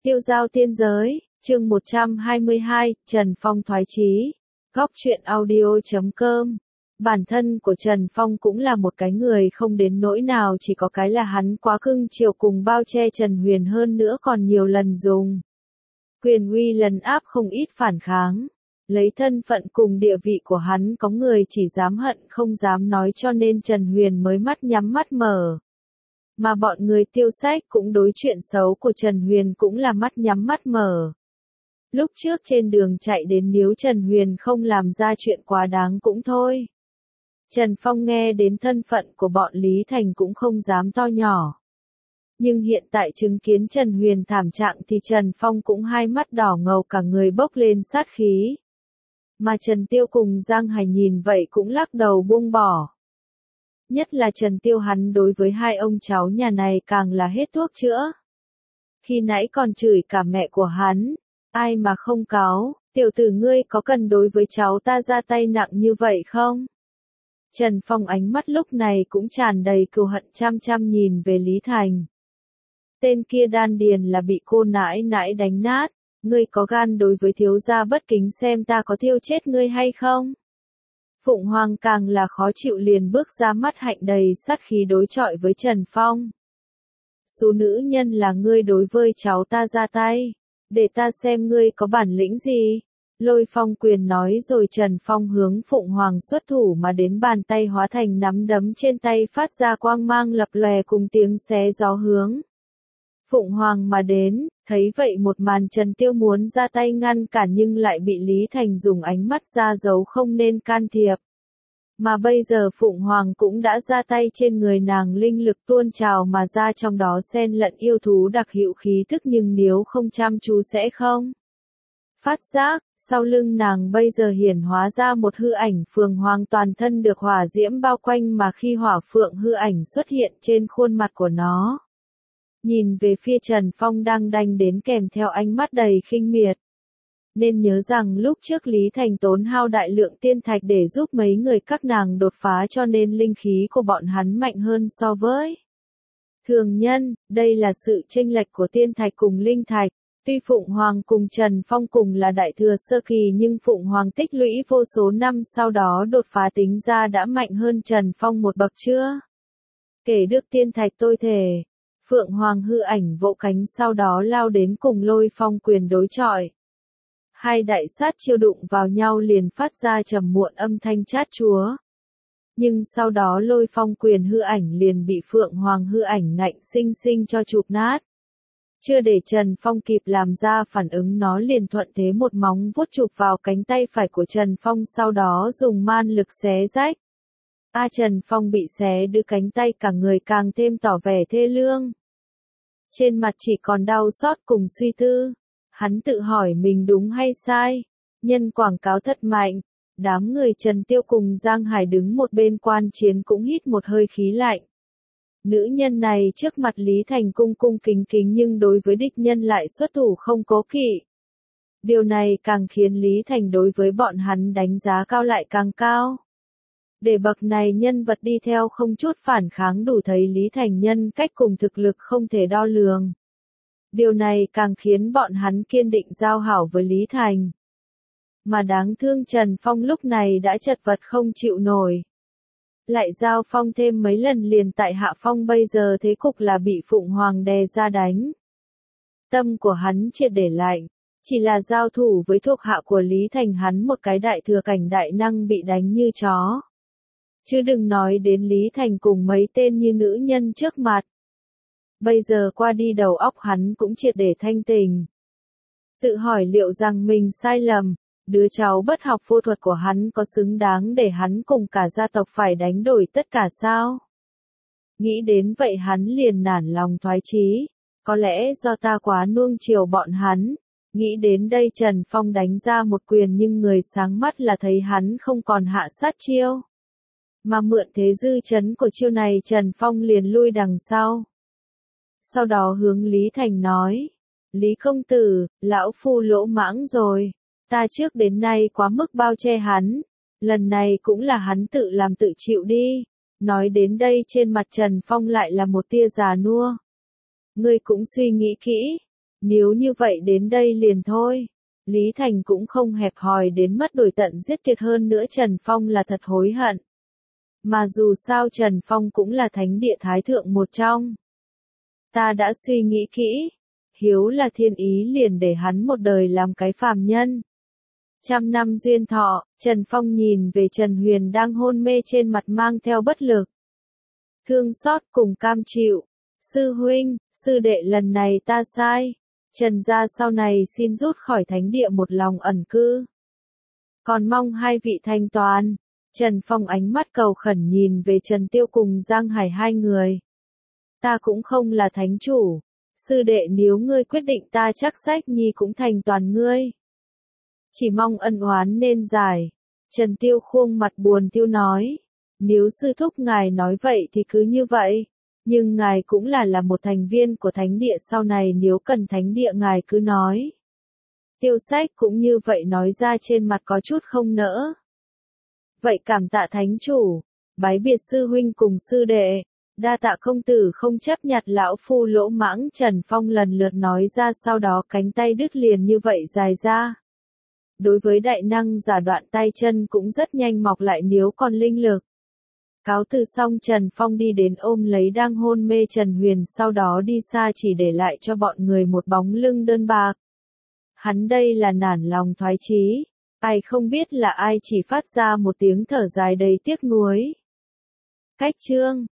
Tiêu giao tiên giới, chương 122, Trần Phong thoái chí. Góc truyện audio.com. Bản thân của Trần Phong cũng là một cái người không đến nỗi nào, chỉ có cái là hắn quá cưng chiều cùng bao che Trần Huyền, hơn nữa còn nhiều lần dùng quyền uy lấn áp không ít phản kháng. Lấy thân phận cùng địa vị của hắn, có người chỉ dám hận không dám nói, cho nên Trần Huyền mới mắt nhắm mắt mở. Mà bọn người Tiêu Sách cũng đối chuyện xấu của Trần Huyền cũng là mắt nhắm mắt mở. Lúc trước trên đường chạy đến, nếu Trần Huyền không làm ra chuyện quá đáng cũng thôi. Trần Phong nghe đến thân phận của bọn Lý Thành cũng không dám to nhỏ. Nhưng hiện tại chứng kiến Trần Huyền thảm trạng thì Trần Phong cũng hai mắt đỏ ngầu, cả người bốc lên sát khí. Mà Trần Tiêu cùng Giang Hải nhìn vậy cũng lắc đầu buông bỏ. Nhất là Trần Tiêu, hắn đối với hai ông cháu nhà này càng là hết thuốc chữa. Khi nãy còn chửi cả mẹ của hắn, ai mà không cáu, tiểu tử ngươi có cần đối với cháu ta ra tay nặng như vậy không? Trần Phong ánh mắt lúc này cũng tràn đầy cừu hận, chăm chăm nhìn về Lý Thành. Tên kia đan điền là bị cô nãi nãi đánh nát, ngươi có gan đối với thiếu gia bất kính, xem ta có thiêu chết ngươi hay không? Phụng Hoàng càng là khó chịu, liền bước ra, mắt hạnh đầy sát khí đối chọi với Trần Phong. Số nữ nhân là ngươi đối với cháu ta ra tay, để ta xem ngươi có bản lĩnh gì. Lôi phong quyền nói rồi Trần Phong hướng Phụng Hoàng xuất thủ mà đến, bàn tay hóa thành nắm đấm, trên tay phát ra quang mang lập lòe cùng tiếng xé gió hướng Phụng Hoàng mà đến. Thấy vậy một màn, Trần Tiêu muốn ra tay ngăn cản nhưng lại bị Lý Thành dùng ánh mắt ra dấu không nên can thiệp. Mà bây giờ Phụng Hoàng cũng đã ra tay, trên người nàng linh lực tuôn trào mà ra, trong đó xen lẫn yêu thú đặc hữu khí thức, nhưng nếu không chăm chú sẽ không phát giác. Sau lưng nàng bây giờ hiển hóa ra một hư ảnh phượng hoàng, toàn thân được hỏa diễm bao quanh, mà khi hỏa phượng hư ảnh xuất hiện trên khuôn mặt của nó, nhìn về phía Trần Phong đang đánh đến, kèm theo ánh mắt đầy khinh miệt. Nên nhớ rằng lúc trước Lý Thành tốn hao đại lượng tiên thạch để giúp mấy người các nàng đột phá, cho nên linh khí của bọn hắn mạnh hơn so với thường nhân. Đây là sự chênh lệch của tiên thạch cùng linh thạch. Tuy Phụng Hoàng cùng Trần Phong cùng là đại thừa sơ kỳ, nhưng Phụng Hoàng tích lũy vô số năm sau đó đột phá, tính ra đã mạnh hơn Trần Phong một bậc chưa kể được tiên thạch. Tôi thề. Phượng Hoàng hư ảnh vỗ cánh, sau đó lao đến cùng Lôi Phong quyền đối chọi. Hai đại sát chiêu đụng vào nhau liền phát ra trầm muộn âm thanh chát chúa. Nhưng sau đó Lôi Phong quyền hư ảnh liền bị Phượng Hoàng hư ảnh ngạnh sinh sinh cho chụp nát. Chưa để Trần Phong kịp làm ra phản ứng, nó liền thuận thế một móng vuốt chụp vào cánh tay phải của Trần Phong, sau đó dùng man lực xé rách. Trần Phong bị xé đứt cánh tay, cả người càng thêm tỏ vẻ thê lương. Trên mặt chỉ còn đau xót cùng suy tư. Hắn tự hỏi mình đúng hay sai. Nhân quảng cáo thật mạnh. Đám người Trần Tiêu cùng Giang Hải đứng một bên quan chiến cũng hít một hơi khí lạnh. Nữ nhân này trước mặt Lý Thành cung cung kính kính, nhưng đối với địch nhân lại xuất thủ không cố kỵ. Điều này càng khiến Lý Thành đối với bọn hắn đánh giá cao lại càng cao. Để bậc này nhân vật đi theo không chút phản kháng, đủ thấy Lý Thành nhân cách cùng thực lực không thể đo lường. Điều này càng khiến bọn hắn kiên định giao hảo với Lý Thành. Mà đáng thương Trần Phong lúc này đã chật vật không chịu nổi. Lại giao phong thêm mấy lần liền tại hạ phong, bây giờ thế cục là bị Phụng Hoàng đè ra đánh. Tâm của hắn triệt để lạnh. Chỉ là giao thủ với thuộc hạ của Lý Thành, hắn một cái đại thừa cảnh đại năng bị đánh như chó. Chứ đừng nói đến Lý Thành cùng mấy tên như nữ nhân trước mặt. Bây giờ qua đi đầu óc hắn cũng triệt để thanh tỉnh. Tự hỏi liệu rằng mình sai lầm, đứa cháu bất học vô thuật của hắn có xứng đáng để hắn cùng cả gia tộc phải đánh đổi tất cả sao? Nghĩ đến vậy hắn liền nản lòng thoái chí. Có lẽ do ta quá nuông chiều bọn hắn. Nghĩ đến đây Trần Phong đánh ra một quyền, nhưng người sáng mắt là thấy hắn không còn hạ sát chiêu. Mà mượn thế dư chấn của chiêu này, Trần Phong liền lui đằng sau. Sau đó hướng Lý Thành nói. Lý công tử, lão phu lỗ mãng rồi. Ta trước đến nay quá mức bao che hắn. Lần này cũng là hắn tự làm tự chịu đi. Nói đến đây trên mặt Trần Phong lại là một tia già nua. Ngươi cũng suy nghĩ kỹ. Nếu như vậy đến đây liền thôi. Lý Thành cũng không hẹp hòi đến mất đổi tận giết tuyệt, hơn nữa Trần Phong là thật hối hận. Mà dù sao Trần Phong cũng là thánh địa thái thượng một trong. Ta đã suy nghĩ kỹ. Hiếu là thiên ý, liền để hắn một đời làm cái phàm nhân. 100 năm duyên thọ. Trần Phong nhìn về Trần Huyền đang hôn mê, trên mặt mang theo bất lực, thương xót cùng cam chịu. Sư huynh, sư đệ, lần này ta sai. Trần gia sau này xin rút khỏi thánh địa, một lòng ẩn cư. Còn mong hai vị thanh toán. Trần Phong ánh mắt cầu khẩn nhìn về Trần Tiêu cùng Giang Hải hai người. Ta cũng không là thánh chủ. Sư đệ, nếu ngươi quyết định, ta chắc sách nhi cũng thành toàn ngươi. Chỉ mong ân oán nên giải. Trần Tiêu khuôn mặt buồn tiêu nói. Nếu sư thúc ngài nói vậy thì cứ như vậy. Nhưng ngài cũng là một thành viên của thánh địa, sau này nếu cần thánh địa ngài cứ nói. Tiêu sách cũng như vậy nói ra, trên mặt có chút không nỡ. Vậy cảm tạ thánh chủ. Bái biệt sư huynh cùng sư đệ. Đa tạ công tử không chấp nhặt lão phu lỗ mãng. Trần Phong lần lượt nói ra, sau đó cánh tay đứt liền như vậy dài ra. Đối với đại năng giả, đoạn tay chân cũng rất nhanh mọc lại nếu còn linh lực. Cáo từ xong, Trần Phong đi đến ôm lấy đang hôn mê Trần Huyền, sau đó đi xa, chỉ để lại cho bọn người một bóng lưng đơn bạc. Hắn đây là nản lòng thoái chí. Ai không biết là ai, chỉ phát ra một tiếng thở dài đầy tiếc nuối. Cách chương